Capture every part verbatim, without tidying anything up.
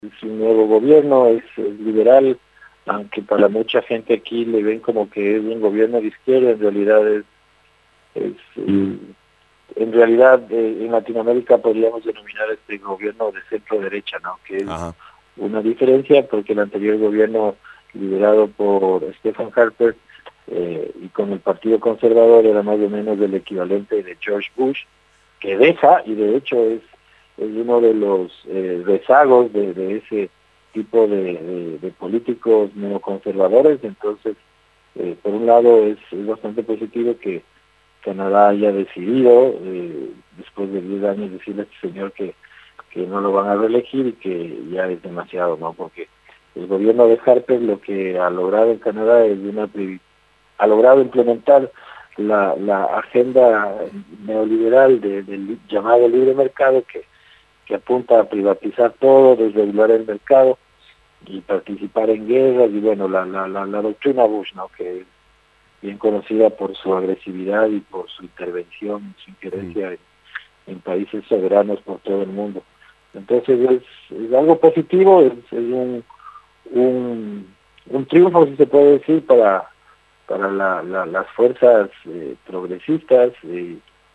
es un nuevo gobierno, es, es liberal, aunque para mucha gente aquí le ven como que es un gobierno de izquierda, en realidad es, es eh, en realidad eh, en Latinoamérica podríamos denominar este gobierno de centro derecha, ¿no? Que es Ajá. una diferencia porque el anterior gobierno liderado por Stephen Harper eh, y con el Partido Conservador era más o menos el equivalente de George Bush, que deja, y de hecho es, es uno de los eh, rezagos de, de ese tipo de, de, de políticos neoconservadores. Entonces, eh, por un lado es, es bastante positivo que Canadá haya decidido, eh, después de diez años, decirle a este señor que, que no lo van a reelegir y que ya es demasiado, ¿no? Porque el gobierno de Harper lo que ha logrado en Canadá es una ha logrado implementar la, la agenda neoliberal de, del llamado libre mercado que, que apunta a privatizar todo, desregular el mercado y participar en guerras, y bueno, la, la, la, la doctrina Bush, ¿no? Que es bien conocida por su agresividad y por su intervención, su Mm. injerencia en, en países soberanos por todo el mundo. Entonces es, es algo positivo, es, es un, un, un triunfo, si se puede decir, para para la, la, las fuerzas eh, progresistas, eh,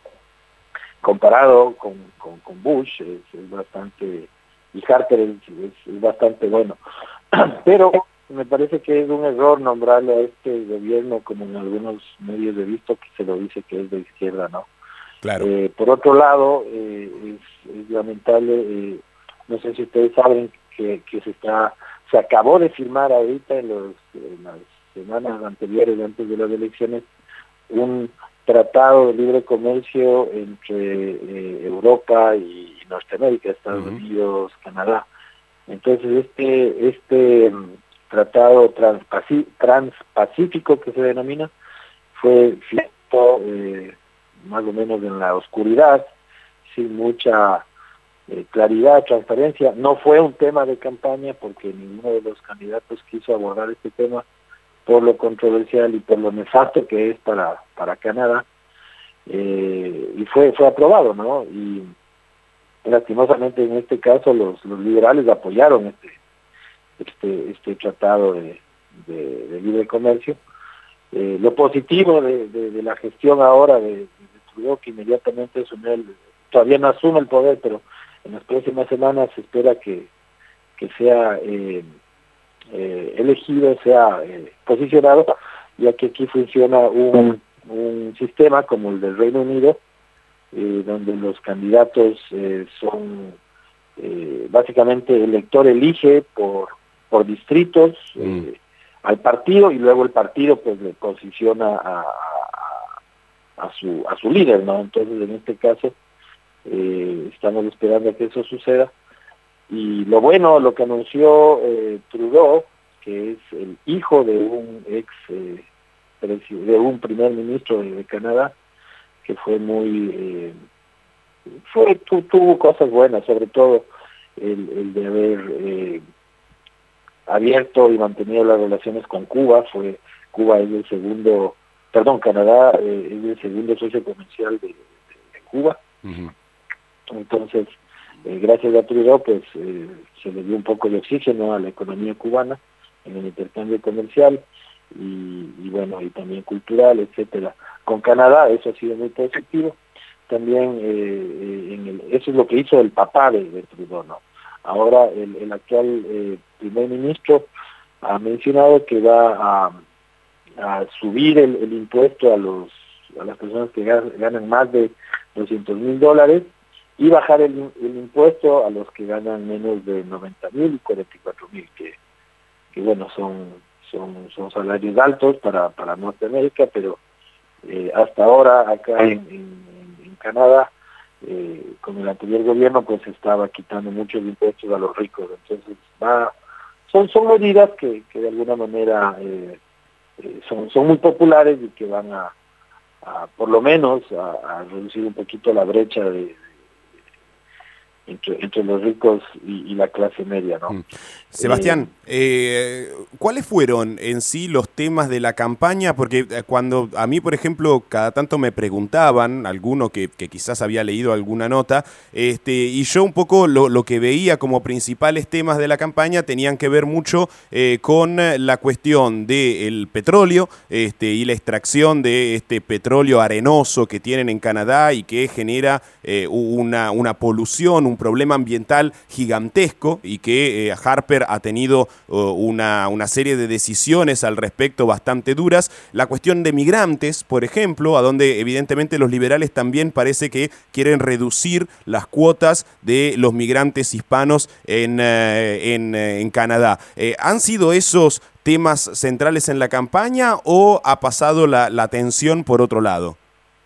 comparado con, con, con Bush, es, es bastante, y Harper es, es, es bastante bueno. Pero me parece que es un error nombrarle a este gobierno, como en algunos medios he visto que se lo dice que es de izquierda, ¿no? Claro. Eh, por otro lado, eh, es, es lamentable, eh, no sé si ustedes saben que, que se está, se acabó de firmar ahorita en, los, en las semanas anteriores, antes de las elecciones, un tratado de libre comercio entre eh, Europa y Norteamérica, Estados Uh-huh. Unidos, Canadá. Entonces este este um, tratado transpací transpacífico que se denomina fue firmado eh, más o menos en la oscuridad, sin mucha eh, claridad, transparencia. No fue un tema de campaña porque ninguno de los candidatos quiso abordar este tema por lo controversial y por lo nefasto que es para, para Canadá, eh, y fue fue aprobado, ¿no? Y lastimosamente en este caso los, los liberales apoyaron este este este tratado de, de, de libre comercio. Eh, lo positivo de, de, de la gestión ahora de, de Trudeau, que inmediatamente asumió el, todavía no asume el poder, pero en las próximas semanas se espera que, que sea eh, eh, elegido, sea eh, posicionado, ya que aquí funciona un, un sistema como el del Reino Unido, eh, donde los candidatos eh, son eh, básicamente el elector elige por, por distritos Mm. eh, al partido, y luego el partido pues le posiciona a, a, a su a su líder, ¿no? Entonces en este caso eh, estamos esperando a que eso suceda. Y lo bueno, lo que anunció eh, Trudeau, que es el hijo de un ex eh, de un primer ministro de, de Canadá, que fue muy eh, fue tu, tuvo cosas buenas, sobre todo el, el de haber eh, abierto y mantenido las relaciones con Cuba. Fue Cuba es el segundo, perdón, Canadá eh, es el segundo socio comercial de, de, de Cuba. Uh-huh. Entonces, eh, gracias a Trudeau, pues eh, se le dio un poco de oxígeno a la economía cubana en el intercambio comercial y, y bueno, y también cultural, etcétera. Con Canadá eso ha sido muy positivo. También eh, en el, eso es lo que hizo el papá de, de Trudeau, ¿no? Ahora el, el actual eh, primer ministro ha mencionado que va a, a subir el, el impuesto a los a las personas que ganan más de doscientos mil dólares y bajar el, el impuesto a los que ganan menos de noventa mil y cuarenta y cuatro mil, que, que bueno, son, son, son salarios altos para, para Norteamérica, pero eh, hasta ahora acá en, en, en Canadá, eh, con el anterior gobierno, pues se estaba quitando muchos impuestos a los ricos. Entonces va, son, son medidas que, que de alguna manera eh, eh, son, son muy populares y que van a, a por lo menos a, a reducir un poquito la brecha de entre, entre los ricos y, y la clase media, ¿no? Mm. Sebastián, eh, ¿cuáles fueron en sí los temas de la campaña? Porque cuando a mí, por ejemplo, cada tanto me preguntaban, alguno que, que quizás había leído alguna nota, este, y yo un poco lo, lo que veía como principales temas de la campaña tenían que ver mucho eh, con la cuestión del petróleo este, y la extracción de este petróleo arenoso que tienen en Canadá y que genera eh, una, una polución, un problema ambiental gigantesco y que eh, Harper ha tenido uh, una, una serie de decisiones al respecto bastante duras. La cuestión de migrantes, por ejemplo, a donde evidentemente los liberales también parece que quieren reducir las cuotas de los migrantes hispanos en, eh, en, eh, en Canadá. Eh, ¿Han sido esos temas centrales en la campaña o ha pasado la, la atención por otro lado?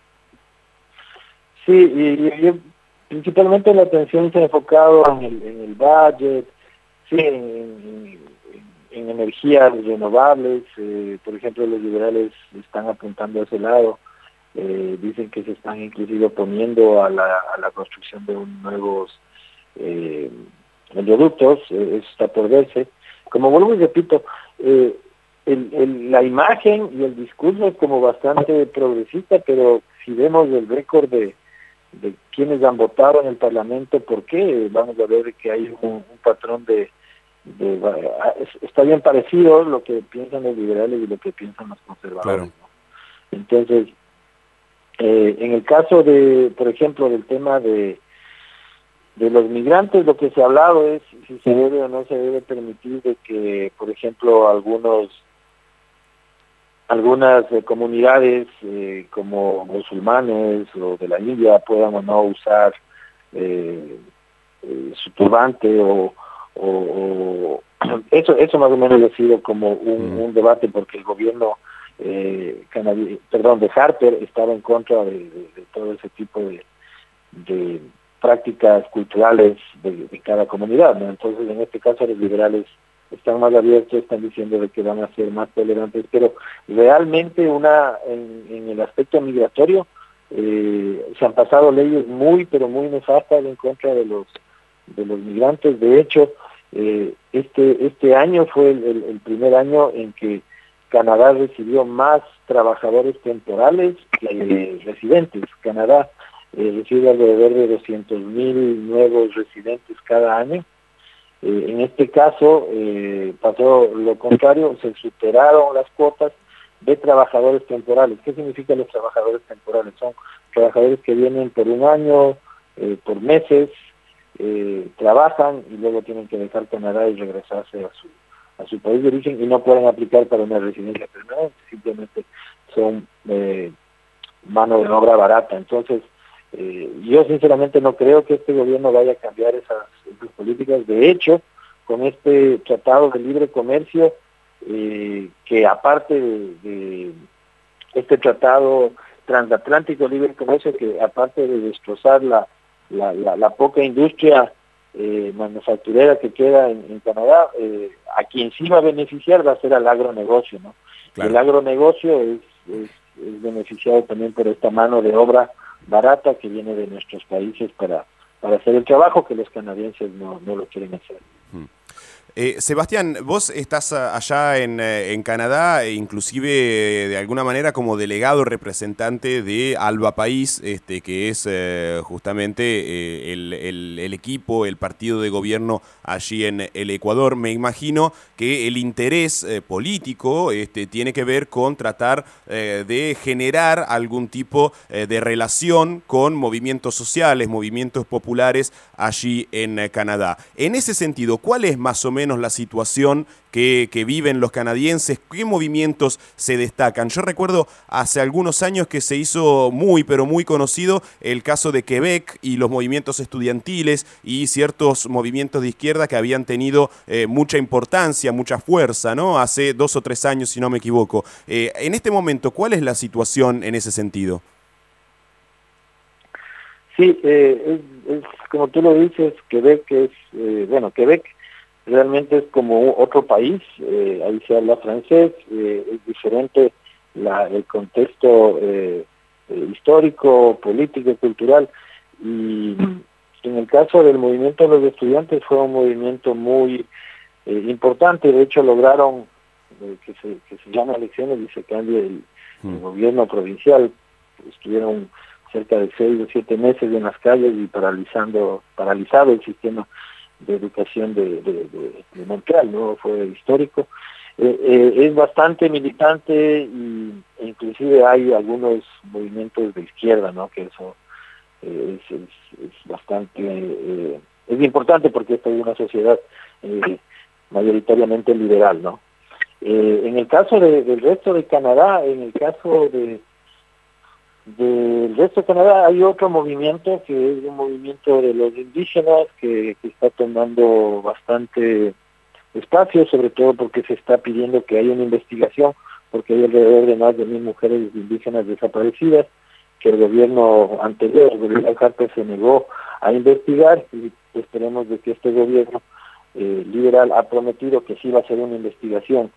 Sí, y, y, y principalmente la atención se ha enfocado en el, en el budget, sí, en, en, en energías renovables. Eh, por ejemplo, los liberales están apuntando a ese lado. Eh, dicen que se están inclusive oponiendo a la, a la construcción de un nuevos eh, oleoductos. Eh, eso está por verse. Como vuelvo y repito, eh, el, el, la imagen y el discurso es como bastante progresista, pero si vemos el récord de de quienes han votado en el Parlamento, ¿por qué? Vamos a ver que hay un, un patrón de, de... Está bien parecido lo que piensan los liberales y lo que piensan los conservadores, Claro. ¿no? Entonces, eh, en el caso de, por ejemplo, del tema de, de los migrantes, lo que se ha hablado es si se debe o no se debe permitir de que, por ejemplo, algunos algunas eh, comunidades eh, como musulmanes o de la India puedan o no usar eh, eh, su turbante o, o, o eso eso más o menos ha sido como un, Mm. un debate porque el gobierno eh, canadiense, perdón, de Harper estaba en contra de, de, de todo ese tipo de, de prácticas culturales de, de cada comunidad, ¿no? Entonces en este caso los liberales están más abiertos, están diciendo de que van a ser más tolerantes, pero realmente una en, en el aspecto migratorio eh, se han pasado leyes muy, pero muy nefastas en contra de los de los migrantes. De hecho, eh, este este año fue el, el, el primer año en que Canadá recibió más trabajadores temporales que eh, residentes. Canadá eh, recibe alrededor de doscientos mil nuevos residentes cada año. Eh, en este caso eh, pasó lo contrario, se superaron las cuotas de trabajadores temporales. ¿Qué significan los trabajadores temporales? Son trabajadores que vienen por un año, eh, por meses, eh, trabajan y luego tienen que dejar Canadá y regresarse a su a su país de origen y no pueden aplicar para una residencia permanente, simplemente son eh, mano de obra barata. Entonces, Eh, yo sinceramente no creo que este gobierno vaya a cambiar esas, esas políticas. De hecho, con este tratado de libre comercio, eh, que aparte de, de este tratado transatlántico de libre comercio, que aparte de destrozar la, la, la, la poca industria eh, manufacturera que queda en, en Canadá, eh, a quien sí va a beneficiar va a ser al agronegocio, ¿no? Claro. El agronegocio es, es, es beneficiado también por esta mano de obra barata que viene de nuestros países para, para hacer el trabajo que los canadienses no, no lo quieren hacer. Hmm. Eh, Sebastián, vos estás allá en, en Canadá, e inclusive de alguna manera como delegado representante de Alba País, este, que es eh, justamente eh, el, el, el equipo, el partido de gobierno allí en el Ecuador. Me imagino que el interés eh, político este, tiene que ver con tratar eh, de generar algún tipo eh, de relación con movimientos sociales, movimientos populares allí en eh, Canadá. En ese sentido, ¿cuál es más o menos menos la situación que, que viven los canadienses? ¿Qué movimientos se destacan? Yo recuerdo hace algunos años que se hizo muy, pero muy conocido el caso de Quebec y los movimientos estudiantiles y ciertos movimientos de izquierda que habían tenido eh, mucha importancia, mucha fuerza, ¿no? Hace dos o tres años, si no me equivoco. Eh, en este momento, ¿cuál es la situación en ese sentido? Sí, eh, es, es como tú lo dices, Quebec es, eh, bueno, Quebec realmente es como otro país, eh, ahí se habla francés, eh, es diferente la, el contexto eh, eh, histórico, político, cultural, y En el caso del movimiento de los estudiantes fue un movimiento muy eh, importante, de hecho lograron eh, que, se, que se llame elecciones y se cambie el, el gobierno provincial. Estuvieron cerca de seis o siete meses en las calles y paralizando, paralizado el sistema de educación de, de, de, de Montreal, ¿no? Fue histórico. Eh, eh, es bastante militante y e inclusive hay algunos movimientos de izquierda, ¿no? Que eso eh, es, es, es bastante, eh, es importante porque esta es una sociedad eh, mayoritariamente liberal, ¿no? Eh, en el caso de, del resto de Canadá, en el caso de del resto de Canadá hay otro movimiento que es un movimiento de los indígenas que, que está tomando bastante espacio, sobre todo porque se está pidiendo que haya una investigación, porque hay alrededor de más de mil mujeres indígenas desaparecidas, que el gobierno anterior, el gobierno Harper, se negó a investigar, y esperemos de que este gobierno eh, liberal ha prometido que sí va a hacer una investigación.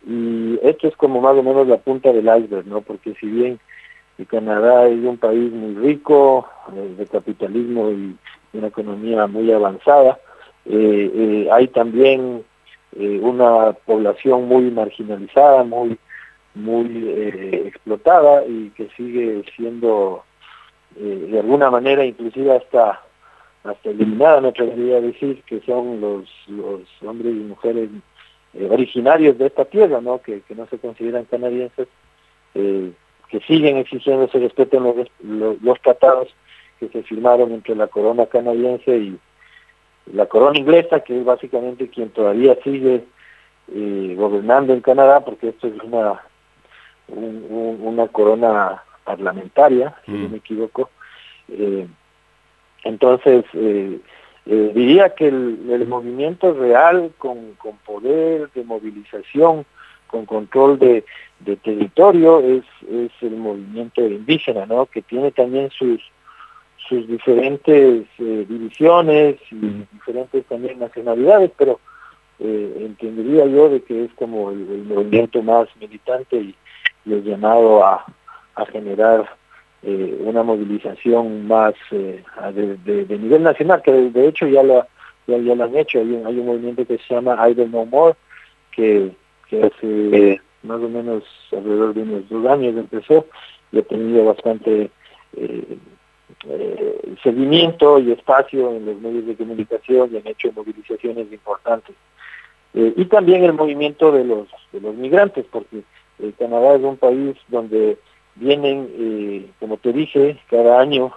Y esto es como más o menos la punta del iceberg, ¿no? Porque si bien y Canadá es un país muy rico, eh, de capitalismo y una economía muy avanzada, eh, eh, hay también eh, una población muy marginalizada, muy muy eh, explotada y que sigue siendo eh, de alguna manera inclusive hasta hasta eliminada, me atrevería a decir, que son los, los hombres y mujeres eh, originarios de esta tierra, ¿no? Que, que no se consideran canadienses, eh, que siguen exigiendo se respeten los, los, los tratados que se firmaron entre la corona canadiense y la corona inglesa, que es básicamente quien todavía sigue eh, gobernando en Canadá, porque esto es una un, un, una corona parlamentaria, si mm. no me equivoco. Eh, entonces, eh, eh, diría que el, el movimiento real con, con poder de movilización, con control de, de territorio, es, es el movimiento indígena, ¿no? Que tiene también sus sus diferentes eh, divisiones y diferentes también nacionalidades, pero eh, entendería yo de que es como el, el movimiento más militante y, y el llamado a, a generar eh, una movilización más eh, de, de, de nivel nacional, que de, de hecho ya lo, ya, ya lo han hecho. Hay un, hay un movimiento que se llama Idle No More, que, que hace eh, más o menos alrededor de unos dos años empezó y ha tenido bastante eh, eh, seguimiento y espacio en los medios de comunicación y han hecho movilizaciones importantes. Eh, y también el movimiento de los de los migrantes, porque eh, Canadá es un país donde vienen, eh, como te dije, cada año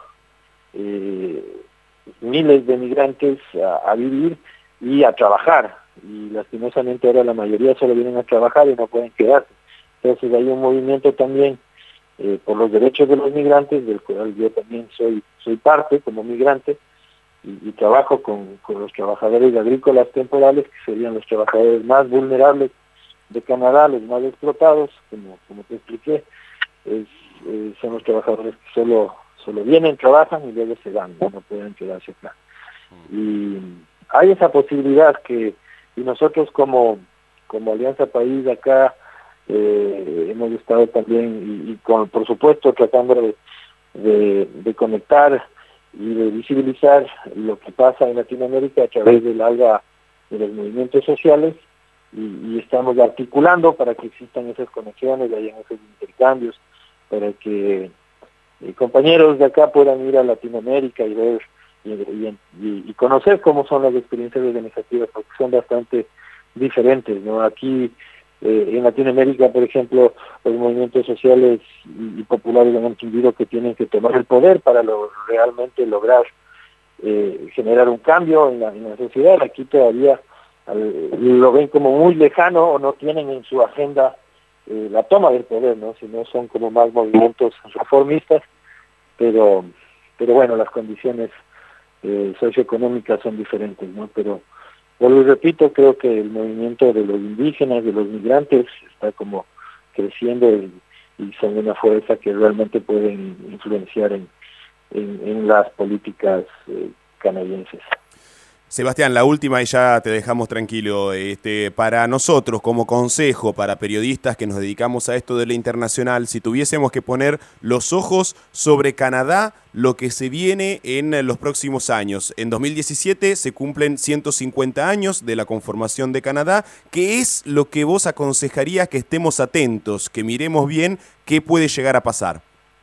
eh, miles de migrantes a, a vivir y a trabajar, y lastimosamente ahora la mayoría solo vienen a trabajar y no pueden quedarse. Entonces hay un movimiento también eh, por los derechos de los migrantes, del cual yo también soy soy parte como migrante, y, y trabajo con, con los trabajadores agrícolas temporales, que serían los trabajadores más vulnerables de Canadá, los más explotados, como, como te expliqué. Es, eh, son los trabajadores que solo solo vienen, trabajan y luego se van, no, no pueden quedarse acá. Y hay esa posibilidad que, y nosotros como, como Alianza País acá, eh, hemos estado también, y, y con, por supuesto, tratando de, de, de conectar y de visibilizar lo que pasa en Latinoamérica a través del ALBA, de los movimientos sociales, y, y estamos articulando para que existan esas conexiones, hayan esos intercambios, para que eh, compañeros de acá puedan ir a Latinoamérica y ver y, y, y conocer cómo son las experiencias organizativas, porque son bastante diferentes, ¿no? Aquí eh, en Latinoamérica, por ejemplo, los movimientos sociales y, y populares han entendido que tienen que tomar el poder para lo, realmente lograr eh, generar un cambio en la, en la sociedad. Aquí todavía al, lo ven como muy lejano o no tienen en su agenda eh, la toma del poder, ¿no? Sino son como más movimientos reformistas, pero pero bueno, las condiciones eh, socioeconómicas son diferentes, ¿no? Pero vuelvo y repito, creo que el movimiento de los indígenas, de los migrantes, está como creciendo y, y son una fuerza que realmente pueden influenciar en, en, en las políticas eh, canadienses. Sebastián, la última y ya te dejamos tranquilo. Este, para nosotros, como consejo, para periodistas que nos dedicamos a esto de la internacional, si tuviésemos que poner los ojos sobre Canadá, lo que se viene en los próximos años. En dos mil diecisiete se cumplen ciento cincuenta años de la conformación de Canadá. ¿Qué es lo que vos aconsejarías que estemos atentos, que miremos bien qué puede llegar a pasar?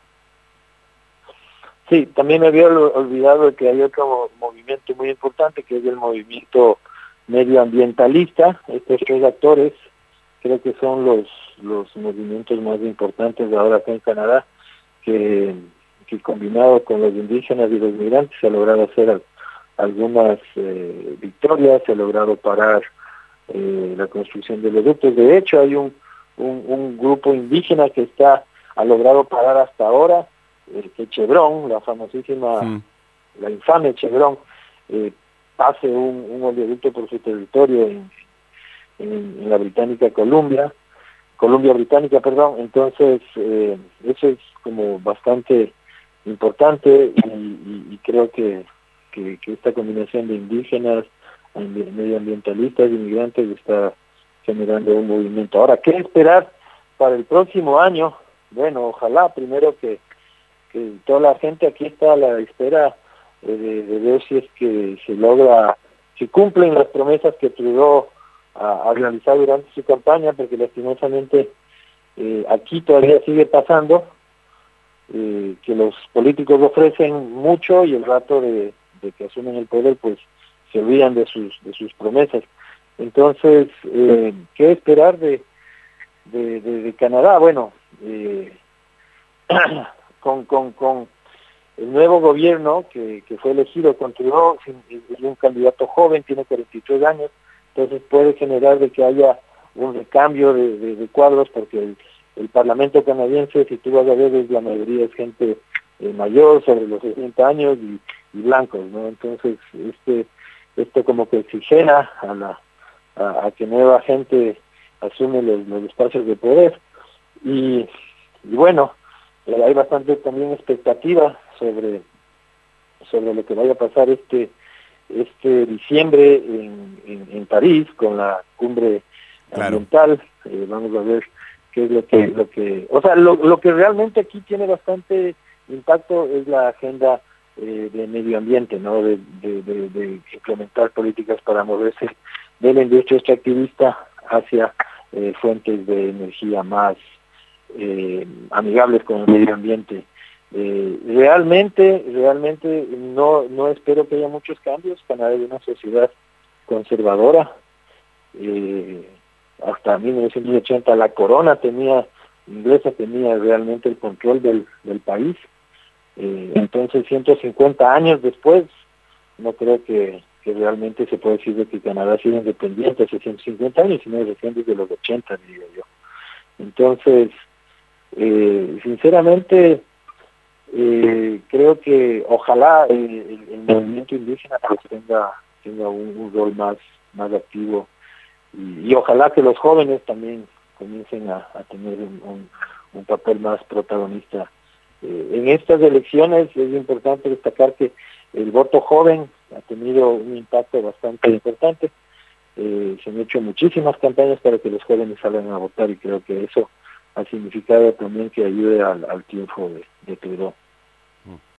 Sí, también me había olvidado de que hay otro movimiento muy importante, que es el movimiento medioambientalista. Estos tres actores creo que son los, los movimientos más importantes de ahora acá en Canadá, que, que combinado con los indígenas y los migrantes se ha logrado hacer algunas eh, victorias, se ha logrado parar eh, la construcción de los ductos. De hecho, hay un, un, un grupo indígena que está ha logrado parar hasta ahora Eh, que Chevron, la famosísima, mm. la infame Chevron, eh, pase un, un oleoducto por su territorio en, en, en la Británica Columbia, Columbia Británica, perdón. Entonces, eh, eso es como bastante importante y, y, y creo que, que, que esta combinación de indígenas, medioambientalistas y inmigrantes está generando un movimiento. Ahora, ¿qué esperar para el próximo año? Bueno, ojalá primero que que toda la gente aquí está a la espera eh, de, de ver si es que se logra, si cumplen las promesas que Trudeau ha, ha realizado durante su campaña, porque lastimosamente eh, aquí todavía sigue pasando eh, que los políticos ofrecen mucho y el rato de, de que asumen el poder pues se olvidan de sus de sus promesas. Entonces, eh, ¿qué esperar de, de, de, de Canadá? Bueno, eh, Con, con, con el nuevo gobierno que, que fue elegido con Trudeau, es un candidato joven, tiene cuarenta y tres años, entonces puede generar de que haya un recambio de, de, de cuadros, porque el, el Parlamento canadiense, si tú vas a ver, es la mayoría es gente eh, mayor, sobre los sesenta años y, y blancos, ¿no? Entonces, este esto como que oxigena a, la, a, a que nueva gente asume los, los espacios de poder. Y, y bueno, hay bastante también expectativa sobre sobre lo que vaya a pasar este este diciembre en, en, en París con la cumbre ambiental. Claro. Eh, vamos a ver qué es lo que lo que o sea lo, lo que realmente aquí tiene bastante impacto es la agenda eh, de medio ambiente, no de, de, de, de implementar políticas para moverse de la industria extractivista hacia eh, fuentes de energía más Eh, amigables con el medio ambiente. Eh, realmente, realmente no no espero que haya muchos cambios. Canadá es una sociedad conservadora. Eh, hasta mil novecientos ochenta la corona tenía inglesa tenía realmente el control del, del país. Eh, entonces, ciento cincuenta años después, no creo que, que realmente se puede decir de que Canadá ha sido independiente hace ciento cincuenta años, sino recién desde los ochenta, digo yo. Entonces, Eh, sinceramente eh, creo que ojalá eh, el, el movimiento indígena pues tenga tenga un, un rol más más activo y, y ojalá que los jóvenes también comiencen a, a tener un, un, un papel más protagonista eh, en estas elecciones. Es importante destacar que el voto joven ha tenido un impacto bastante importante. Eh, se han hecho muchísimas campañas para que los jóvenes salgan a votar y creo que eso ha significado también que ayude al, al triunfo de, de Trudeau.